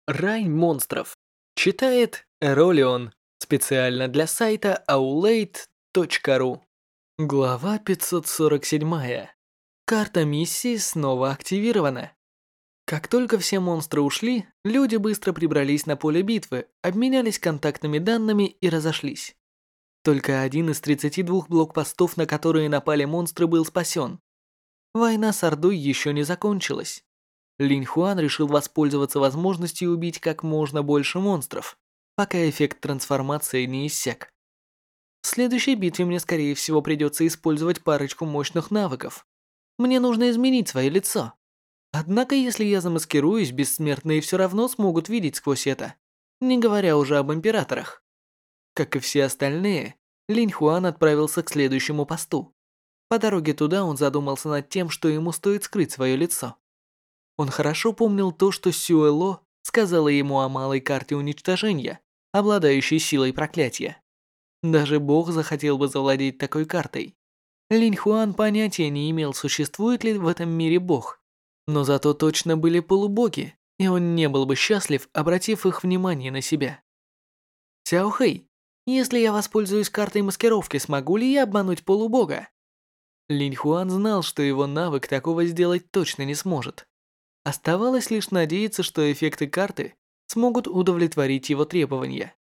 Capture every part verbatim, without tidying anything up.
Рай монстров. Читает Эролион. Специально для сайта аулейт точка ру. Глава пятьсот сорок семь. Карта миссии снова активирована. Как только все монстры ушли, люди быстро прибрались на поле битвы, обменялись контактными данными и разошлись. Только один из тридцати двух блокпостов, на которые напали монстры, был спасен. Война с Ордой еще не закончилась. Линь Хуан решил воспользоваться возможностью убить как можно больше монстров, пока эффект трансформации не иссяк. В следующей битве мне, скорее всего, придется использовать парочку мощных навыков. Мне нужно изменить свое лицо. Однако, если я замаскируюсь, бессмертные все равно смогут видеть сквозь это, не говоря уже об императорах. Как и все остальные, Линь Хуан отправился к следующему посту. По дороге туда он задумался над тем, что ему стоит скрыть свое лицо. Он хорошо помнил то, что Сюэло сказала ему о малой карте уничтожения, обладающей силой проклятия. Даже Бог захотел бы завладеть такой картой. Линь Хуан понятия не имел, существует ли в этом мире Бог. Но зато точно были полубоги, и он не был бы счастлив, обратив их внимание на себя. «Сяо Хэй, если я воспользуюсь картой маскировки, смогу ли я обмануть полубога?» Линь Хуан знал, что его навык такого сделать точно не сможет. Оставалось лишь надеяться, что эффекты карты смогут удовлетворить его требования.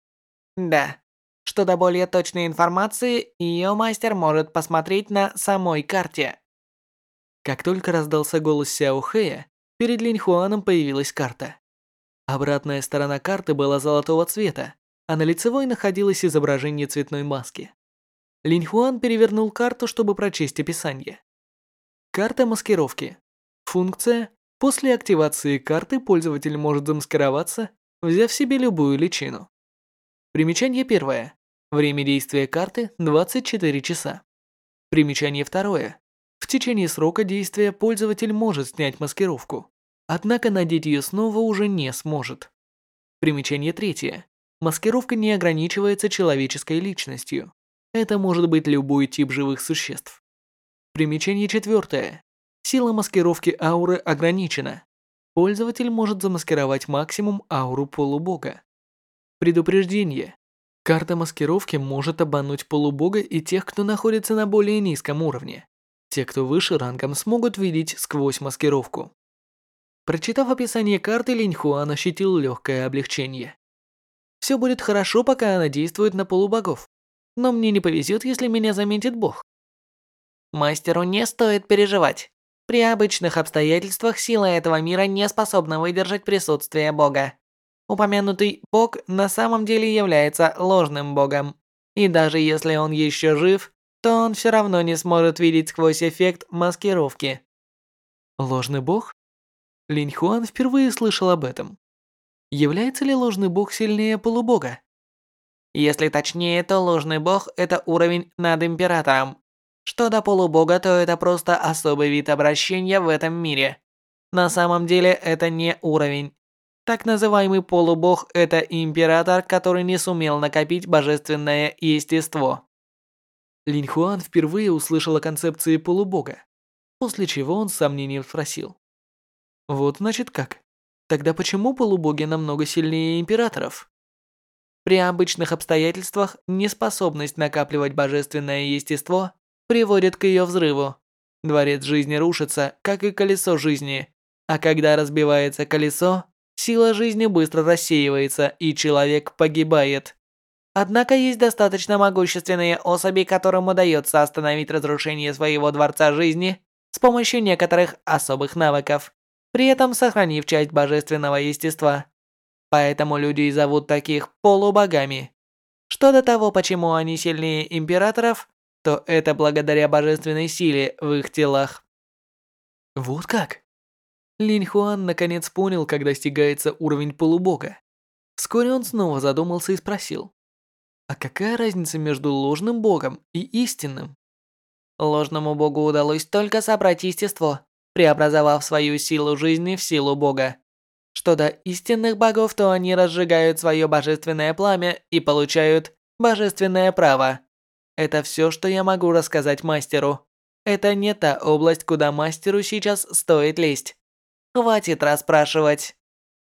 Да. Что до более точной информации, ее мастер может посмотреть на самой карте. Как только раздался голос Сяо Хэя, перед Линь Хуаном появилась карта. Обратная сторона карты была золотого цвета, а на лицевой находилось изображение цветной маски. Линь Хуан перевернул карту, чтобы прочесть описание. Карта маскировки. Функция. После активации карты пользователь может замаскироваться, взяв себе любую личину. Примечание первое. Время действия карты двадцать четыре часа. Примечание второе. В течение срока действия пользователь может снять маскировку, однако надеть ее снова уже не сможет. Примечание третье. Маскировка не ограничивается человеческой личностью. Это может быть любой тип живых существ. Примечание четвертое. Сила маскировки ауры ограничена. Пользователь может замаскировать максимум ауру полубога. Предупреждение. Карта маскировки может обмануть полубога и тех, кто находится на более низком уровне. Те, кто выше рангом, смогут видеть сквозь маскировку. Прочитав описание карты, Линь Хуан ощутил легкое облегчение. Все будет хорошо, пока она действует на полубогов. Но мне не повезет, если меня заметит бог. Мастеру не стоит переживать. При обычных обстоятельствах сила этого мира не способна выдержать присутствие бога. Упомянутый бог на самом деле является ложным богом. И даже если он еще жив, то он все равно не сможет видеть сквозь эффект маскировки. Ложный бог? Линь Хуан впервые слышал об этом. Является ли ложный бог сильнее полубога? Если точнее, то ложный бог – это уровень над императором. Что до полубога, то это просто особый вид обращения в этом мире. На самом деле это не уровень. Так называемый полубог – это император, который не сумел накопить божественное естество. Линь Хуан впервые услышал о концепции полубога, после чего он с сомнением спросил. Вот значит как? Тогда почему полубоги намного сильнее императоров? При обычных обстоятельствах неспособность накапливать божественное естество приводит к ее взрыву. Дворец жизни рушится, как и колесо жизни. А когда разбивается колесо, сила жизни быстро рассеивается, и человек погибает. Однако есть достаточно могущественные особи, которым удается остановить разрушение своего дворца жизни с помощью некоторых особых навыков, при этом сохранив часть божественного естества. Поэтому люди и зовут таких полубогами. Что до того, почему они сильнее императоров, то это благодаря божественной силе в их телах. Вот как? Линь Хуан наконец понял, как достигается уровень полубога. Вскоре он снова задумался и спросил. А какая разница между ложным богом и истинным? Ложному богу удалось только собрать естество, преобразовав свою силу жизни в силу бога. Что до истинных богов, то они разжигают свое божественное пламя и получают божественное право. Это все, что я могу рассказать мастеру. Это не та область, куда мастеру сейчас стоит лезть. Хватит расспрашивать.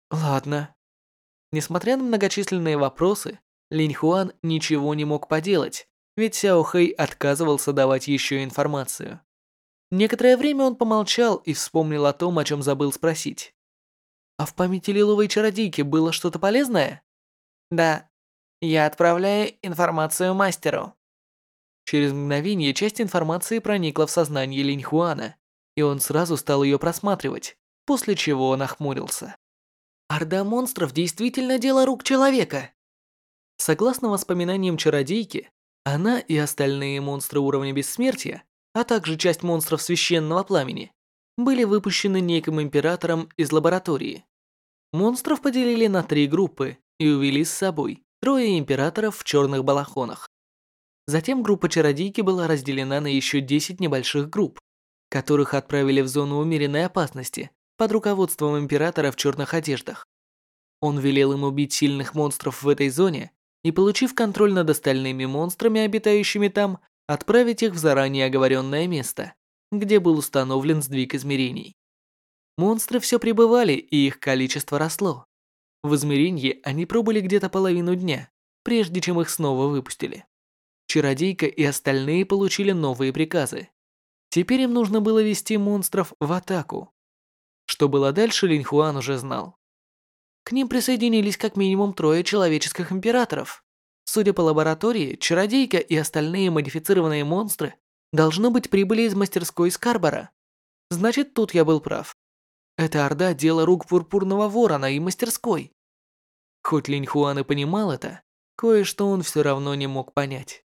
Ладно. Несмотря на многочисленные вопросы, Линь Хуан ничего не мог поделать, ведь Сяо Хэй отказывался давать еще информацию. Некоторое время он помолчал и вспомнил о том, о чем забыл спросить. «А в памяти лиловой чародейки было что-то полезное?» «Да. Я отправляю информацию мастеру». Через мгновение часть информации проникла в сознание Линь Хуана, и он сразу стал ее просматривать, после чего он охмурился. «Орда монстров действительно дело рук человека!» Согласно воспоминаниям чародейки, она и остальные монстры уровня бессмертия, а также часть монстров священного пламени, были выпущены неким императором из лаборатории. Монстров поделили на три группы и увели с собой трое императоров в черных балахонах. Затем группа чародейки была разделена на еще десять небольших групп, которых отправили в зону умеренной опасности под руководством императора в черных одеждах. Он велел им убить сильных монстров в этой зоне и, получив контроль над остальными монстрами, обитающими там, отправить их в заранее оговоренное место, где был установлен сдвиг измерений. Монстры все прибывали, и их количество росло. В измерении они пробыли где-то половину дня, прежде чем их снова выпустили. Чародейка и остальные получили новые приказы. Теперь им нужно было вести монстров в атаку. Что было дальше, Линь Хуан уже знал. К ним присоединились как минимум трое человеческих императоров. Судя по лаборатории, чародейка и остальные модифицированные монстры должно быть прибыли из мастерской Скарбора. Значит, тут я был прав. Эта орда – дело рук Пурпурного Ворона и мастерской. Хоть Линь Хуан и понимал это, кое-что он все равно не мог понять.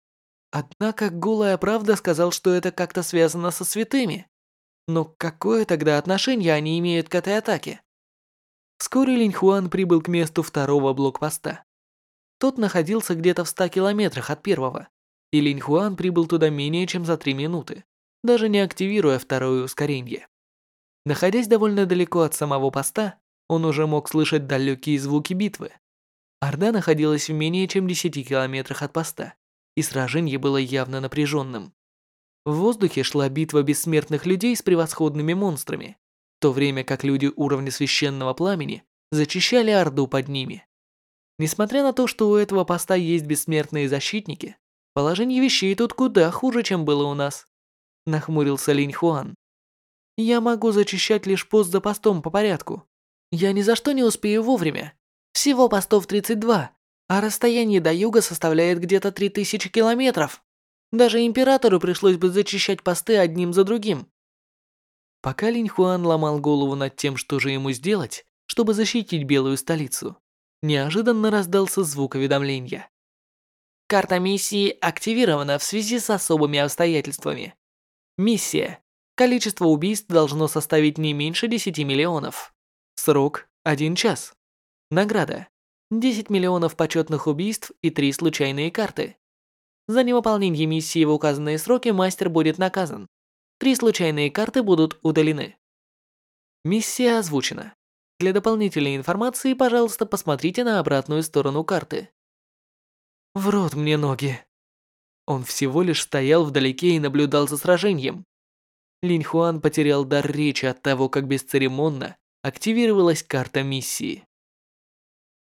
Однако голая правда сказал, что это как-то связано со святыми. Но какое тогда отношение они имеют к этой атаке? Вскоре Линь Хуан прибыл к месту второго блокпоста. Тот находился где-то в ста километрах от первого, и Линь Хуан прибыл туда менее чем за три минуты, даже не активируя второе ускорение. Находясь довольно далеко от самого поста, он уже мог слышать далекие звуки битвы. Орда находилась в менее чем десяти километрах от поста, и сражение было явно напряженным. В воздухе шла битва бессмертных людей с превосходными монстрами, в то время как люди уровня священного пламени зачищали орду под ними. Несмотря на то, что у этого поста есть бессмертные защитники, положение вещей тут куда хуже, чем было у нас. Нахмурился Линь Хуан. Я могу зачищать лишь пост за постом по порядку. Я ни за что не успею вовремя. Всего постов тридцать два, а расстояние до юга составляет где-то три тысячи километров. Даже императору пришлось бы зачищать посты одним за другим. Пока Линь Хуан ломал голову над тем, что же ему сделать, чтобы защитить Белую столицу, неожиданно раздался звук уведомления. Карта миссии активирована в связи с особыми обстоятельствами. Миссия. Количество убийств должно составить не меньше десяти миллионов. Срок – один час. Награда – десять миллионов почетных убийств и три случайные карты. За невыполнение миссии в указанные сроки мастер будет наказан. Три случайные карты будут удалены. Миссия озвучена. Для дополнительной информации, пожалуйста, посмотрите на обратную сторону карты. В рот мне ноги. Он всего лишь стоял вдалеке и наблюдал за сражением. Линь Хуан потерял дар речи от того, как бесцеремонно активировалась карта миссии.